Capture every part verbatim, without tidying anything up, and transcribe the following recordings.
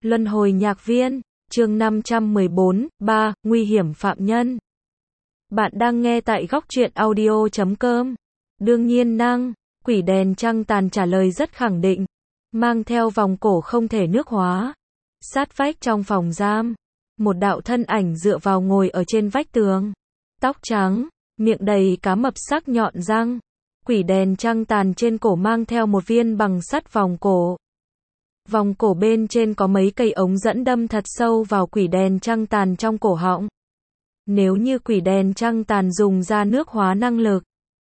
Luân hồi nhạc viên, chương năm trăm mười bốn, ba, nguy hiểm phạm nhân. Bạn đang nghe tại góc truyện audio chấm com. Đương nhiên năng, quỷ đèn trăng tàn trả lời rất khẳng định. Mang theo vòng cổ không thể nước hóa. Sát vách trong phòng giam. Một đạo thân ảnh dựa vào ngồi ở trên vách tường. Tóc trắng, miệng đầy cá mập sắc nhọn răng. Quỷ đèn trăng tàn trên cổ mang theo một viên bằng sắt vòng cổ. Vòng cổ bên trên có mấy cây ống dẫn đâm thật sâu vào quỷ đèn trăng tàn trong cổ họng. Nếu như quỷ đèn trăng tàn dùng ra nước hóa năng lực,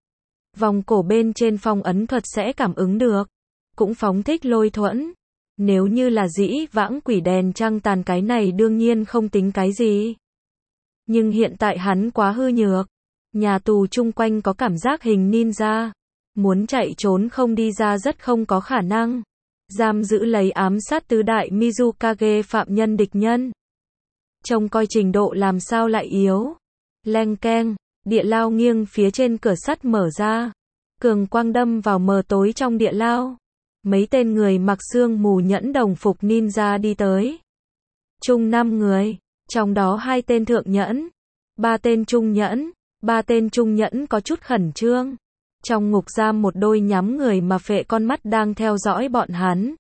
vòng cổ bên trên phong ấn thuật sẽ cảm ứng được, cũng phóng thích lôi thuẫn. Nếu như là dĩ vãng quỷ đèn trăng tàn cái này đương nhiên không tính cái gì. Nhưng hiện tại hắn quá hư nhược. Nhà tù chung quanh có cảm giác hình ninja. Muốn chạy trốn không đi ra rất không có khả năng. Giam giữ lấy ám sát tứ đại Mizukage phạm nhân địch nhân. Trông coi trình độ làm sao lại yếu. Leng keng, địa lao nghiêng phía trên cửa sắt mở ra. Cường quang đâm vào mờ tối trong địa lao. Mấy tên người mặc xương mù nhẫn đồng phục ninja đi tới. Chung năm người, trong đó hai tên thượng nhẫn, ba tên trung nhẫn, ba tên trung nhẫn có chút khẩn trương. Trong ngục giam một đôi nhắm người mà phệ con mắt đang theo dõi bọn hắn.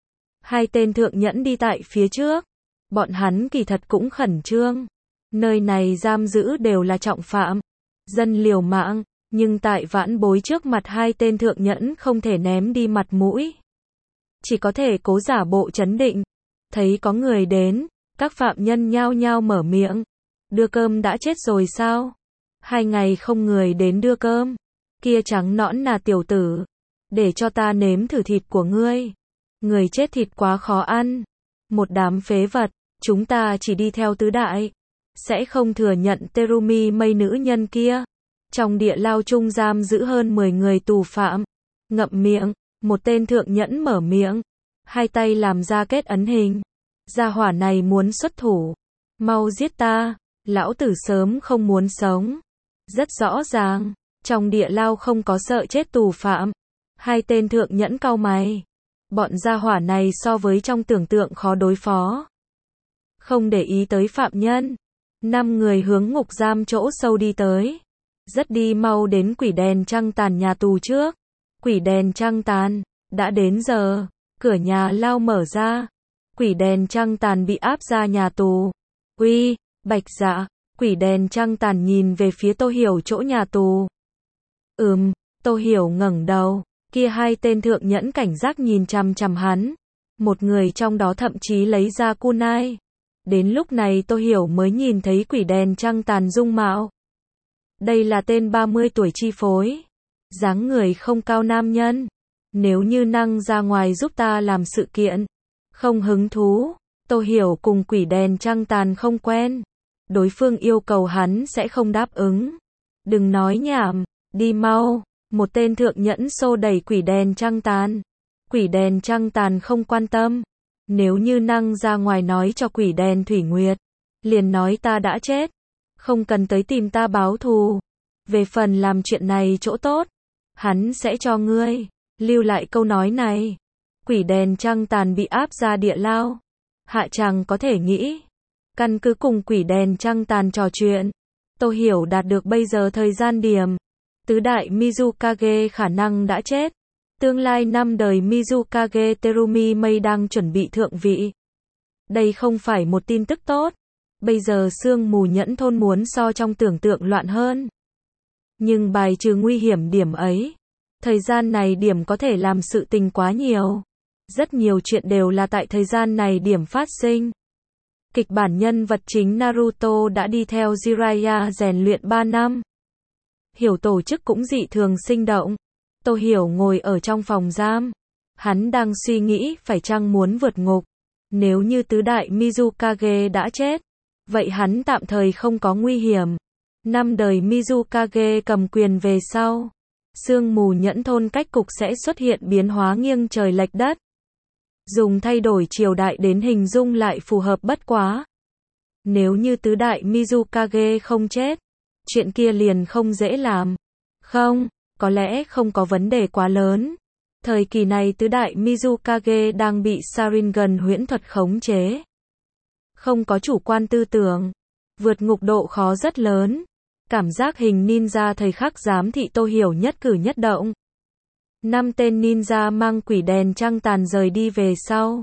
Hai tên thượng nhẫn đi tại phía trước. Bọn hắn kỳ thật cũng khẩn trương. Nơi này giam giữ đều là trọng phạm, dân liều mạng, nhưng tại vãn bối trước mặt hai tên thượng nhẫn không thể ném đi mặt mũi. Chỉ có thể cố giả bộ trấn định. Thấy có người đến, các phạm nhân nhao nhao mở miệng. Đưa cơm đã chết rồi sao? Hai ngày không người đến đưa cơm. Kia trắng nõn là tiểu tử. Để cho ta nếm thử thịt của ngươi. Người chết thịt quá khó ăn. Một đám phế vật, chúng ta chỉ đi theo tứ đại. Sẽ không thừa nhận Terumi mây nữ nhân kia. Trong địa lao chung giam giữ hơn mười người tù phạm. Ngậm miệng, một tên thượng nhẫn mở miệng. Hai tay làm ra kết ấn hình. Gia hỏa này muốn xuất thủ. Mau giết ta, lão tử sớm không muốn sống. Rất rõ ràng. Trong địa lao không có sợ chết tù phạm. Hai tên thượng nhẫn cau mày. Bọn gia hỏa này so với trong tưởng tượng khó đối phó. Không để ý tới phạm nhân. Năm người hướng ngục giam chỗ sâu đi tới. Rất đi mau đến quỷ đèn trăng tàn nhà tù trước. Quỷ đèn trăng tàn, đã đến giờ. Cửa nhà lao mở ra. Quỷ đèn trăng tàn bị áp ra nhà tù. Uy, Bạch Dạ. Quỷ đèn trăng tàn nhìn về phía Tô Hiểu chỗ nhà tù. Ừm, Tô Hiểu ngẩng đầu, kia hai tên thượng nhẫn cảnh giác nhìn chằm chằm hắn. Một người trong đó thậm chí lấy ra kunai. Đến lúc này Tô Hiểu mới nhìn thấy quỷ đèn trăng tàn dung mạo. Đây là tên ba mươi tuổi chi phối. Dáng người không cao nam nhân. Nếu như năng ra ngoài giúp ta làm sự kiện. Không hứng thú. Tô Hiểu cùng quỷ đèn trăng tàn không quen. Đối phương yêu cầu hắn sẽ không đáp ứng. Đừng nói nhảm. Đi mau, một tên thượng nhẫn xô đẩy quỷ đèn trăng tàn. Quỷ đèn trăng tàn không quan tâm. Nếu như năng ra ngoài nói cho quỷ đèn Thủy Nguyệt, liền nói ta đã chết. Không cần tới tìm ta báo thù. Về phần làm chuyện này chỗ tốt, hắn sẽ cho ngươi. Lưu lại câu nói này. Quỷ đèn trăng tàn bị áp ra địa lao. Hạ chàng có thể nghĩ. Căn cứ cùng quỷ đèn trăng tàn trò chuyện. Tô Hiểu đạt được bây giờ thời gian điểm. Tứ đại Mizukage khả năng đã chết. Tương lai năm đời Mizukage Terumi Mây đang chuẩn bị thượng vị. Đây không phải một tin tức tốt. Bây giờ sương mù nhẫn thôn muốn so trong tưởng tượng loạn hơn. Nhưng bài trừ nguy hiểm điểm ấy. Thời gian này điểm có thể làm sự tình quá nhiều. Rất nhiều chuyện đều là tại thời gian này điểm phát sinh. Kịch bản nhân vật chính Naruto đã đi theo Jiraiya rèn luyện ba năm. Hiểu tổ chức cũng dị thường sinh động. Tô Hiểu ngồi ở trong phòng giam. Hắn đang suy nghĩ phải chăng muốn vượt ngục. Nếu như tứ đại Mizukage đã chết, vậy hắn tạm thời không có nguy hiểm. Năm đời Mizukage cầm quyền về sau, sương mù nhẫn thôn cách cục sẽ xuất hiện biến hóa nghiêng trời lệch đất. Dùng thay đổi triều đại đến hình dung lại phù hợp bất quá. Nếu như tứ đại Mizukage không chết, chuyện kia liền không dễ làm. Không, có lẽ không có vấn đề quá lớn. Thời kỳ này tứ đại Mizukage đang bị Sharingan huyễn thuật khống chế. Không có chủ quan tư tưởng. Vượt ngục độ khó rất lớn. Cảm giác hình ninja thời khắc giám thị Tô Hiểu nhất cử nhất động. Năm tên ninja mang quỷ đèn trăng tàn rời đi về sau.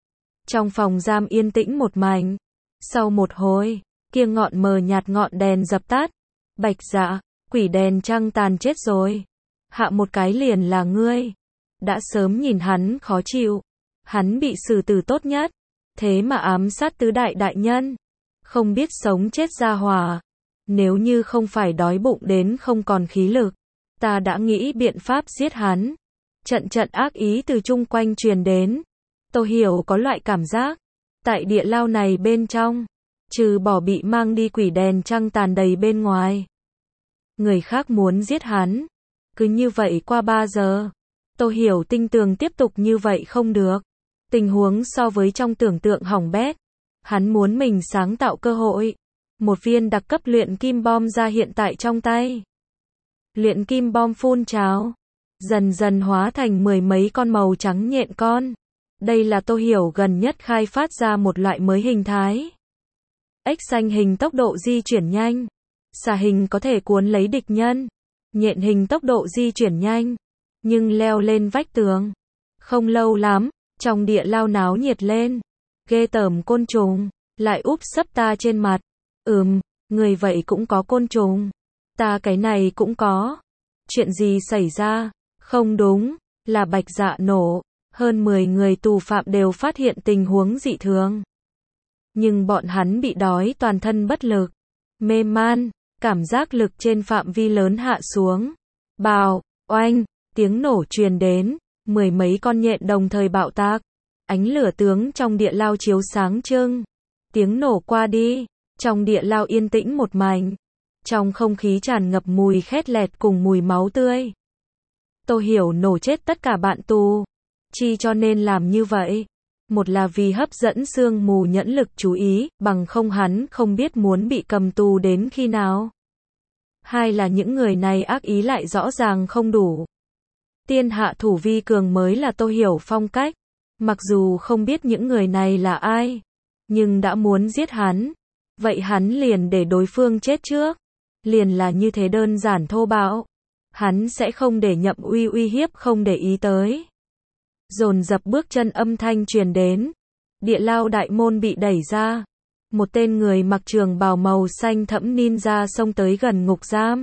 Trong phòng giam yên tĩnh một mảnh. Sau một hồi, kia ngọn mờ nhạt ngọn đèn dập tắt. Bạch Dạ, quỷ đèn trăng tàn chết rồi. Hạ một cái liền là ngươi. Đã sớm nhìn hắn khó chịu. Hắn bị xử tử tốt nhất. Thế mà ám sát tứ đại đại nhân. Không biết sống chết ra hỏa. Nếu như không phải đói bụng đến không còn khí lực, ta đã nghĩ biện pháp giết hắn. Trận trận ác ý từ chung quanh truyền đến. Tô Hiểu có loại cảm giác. Tại địa lao này bên trong, trừ bỏ bị mang đi quỷ đèn trăng tàn đầy bên ngoài. Người khác muốn giết hắn. Cứ như vậy qua ba giờ. Tô Hiểu tinh tường tiếp tục như vậy không được. Tình huống so với trong tưởng tượng hỏng bét. Hắn muốn mình sáng tạo cơ hội. Một viên đặc cấp luyện kim bom ra hiện tại trong tay. Luyện kim bom phun trào. Dần dần hóa thành mười mấy con màu trắng nhện con. Đây là Tô Hiểu gần nhất khai phát ra một loại mới hình thái. Ếch xanh hình tốc độ di chuyển nhanh. Xà hình có thể cuốn lấy địch nhân. Nhện hình tốc độ di chuyển nhanh. Nhưng leo lên vách tường. Không lâu lắm, trong địa lao náo nhiệt lên. Ghê tởm côn trùng. Lại úp sấp ta trên mặt. Ừm, người vậy cũng có côn trùng. Ta cái này cũng có. Chuyện gì xảy ra? Không đúng, là Bạch Dạ nổ. Hơn mười người tù phạm đều phát hiện tình huống dị thường. Nhưng bọn hắn bị đói toàn thân bất lực. Mê man, cảm giác lực trên phạm vi lớn hạ xuống. Bào, oanh, tiếng nổ truyền đến. Mười mấy con nhện đồng thời bạo tạc. Ánh lửa tướng trong địa lao chiếu sáng trưng. Tiếng nổ qua đi. Trong địa lao yên tĩnh một mảnh. Trong không khí tràn ngập mùi khét lẹt cùng mùi máu tươi. Tô Hiểu nổ chết tất cả bạn tù. Chi cho nên làm như vậy? Một là vì hấp dẫn sương mù nhẫn lực chú ý, bằng không hắn không biết muốn bị cầm tù đến khi nào. Hai là những người này ác ý lại rõ ràng không đủ. Tiên hạ thủ vi cường mới là Tô Hiểu phong cách. Mặc dù không biết những người này là ai, nhưng đã muốn giết hắn. Vậy hắn liền để đối phương chết trước. Liền là như thế đơn giản thô bạo. Hắn sẽ không để Nhậm Uy uy hiếp không để ý tới. Dồn dập bước chân âm thanh truyền đến. Địa lao đại môn bị đẩy ra. Một tên người mặc trường bào màu xanh thẫm ninja xông tới gần ngục giam.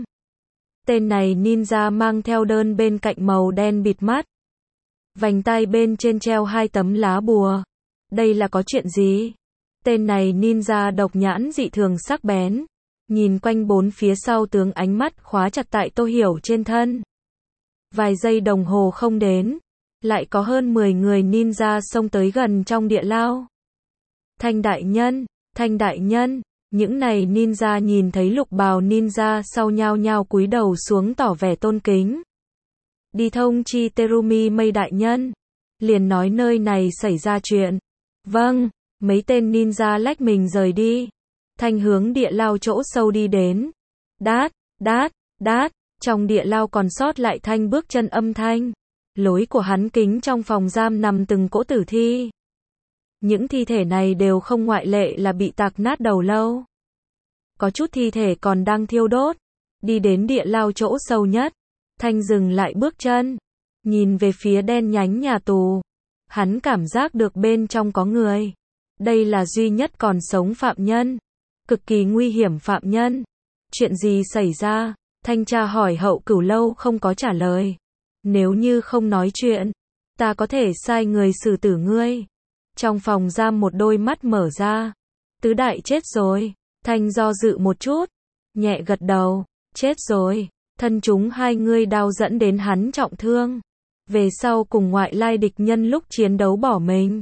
Tên này ninja mang theo đơn bên cạnh màu đen bịt mắt. Vành tay bên trên treo hai tấm lá bùa. Đây là có chuyện gì? Tên này ninja độc nhãn dị thường sắc bén. Nhìn quanh bốn phía sau tướng ánh mắt khóa chặt tại Tô Hiểu trên thân. Vài giây đồng hồ không đến. Lại có hơn mười người ninja xông tới gần trong địa lao. Thanh đại nhân, Thanh đại nhân, những này ninja nhìn thấy lục bào ninja sau nhao nhao cúi đầu xuống tỏ vẻ tôn kính. Đi thông chi Terumi Mây đại nhân. Liền nói nơi này xảy ra chuyện. Vâng, mấy tên ninja lách mình rời đi. Thanh hướng địa lao chỗ sâu đi đến. Đát, đát, đát, trong địa lao còn sót lại Thanh bước chân âm thanh. Lối của hắn kính trong phòng giam nằm từng cỗ tử thi. Những thi thể này đều không ngoại lệ là bị tạc nát đầu lâu. Có chút thi thể còn đang thiêu đốt. Đi đến địa lao chỗ sâu nhất. Thanh dừng lại bước chân. Nhìn về phía đen nhánh nhà tù. Hắn cảm giác được bên trong có người. Đây là duy nhất còn sống phạm nhân. Cực kỳ nguy hiểm phạm nhân. Chuyện gì xảy ra? Thanh tra hỏi Hậu Cửu lâu không có trả lời. Nếu như không nói chuyện, ta có thể sai người xử tử ngươi. Trong phòng giam một đôi mắt mở ra. Tứ đại chết rồi. Thanh do dự một chút. Nhẹ gật đầu. Chết rồi. Thân chúng hai ngươi đao dẫn đến hắn trọng thương. Về sau cùng ngoại lai địch nhân lúc chiến đấu bỏ mình.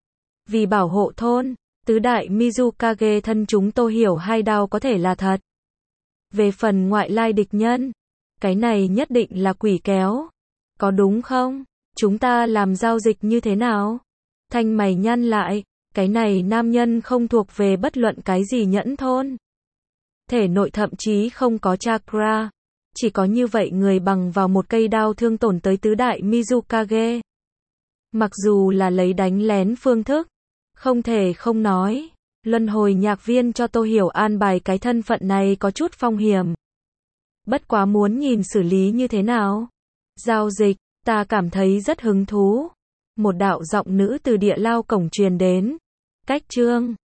Vì bảo hộ thôn, tứ đại Mizukage thân chúng Tô Hiểu hai đao có thể là thật. Về phần ngoại lai địch nhân, cái này nhất định là quỷ kéo. Có đúng không? Chúng ta làm giao dịch như thế nào? Thanh mày nhăn lại, cái này nam nhân không thuộc về bất luận cái gì nhẫn thôn. Thể nội thậm chí không có chakra. chỉ có như vậy người bằng vào một cây đao thương tổn tới tứ đại Mizukage. Mặc dù là lấy đánh lén phương thức, không thể không nói, luân hồi nhạc viên cho Tô Hiểu an bài cái thân phận này có chút phong hiểm. Bất quá muốn nhìn xử lý như thế nào. Giao dịch, ta cảm thấy rất hứng thú. Một đạo giọng nữ từ địa lao cổng truyền đến. Cách chương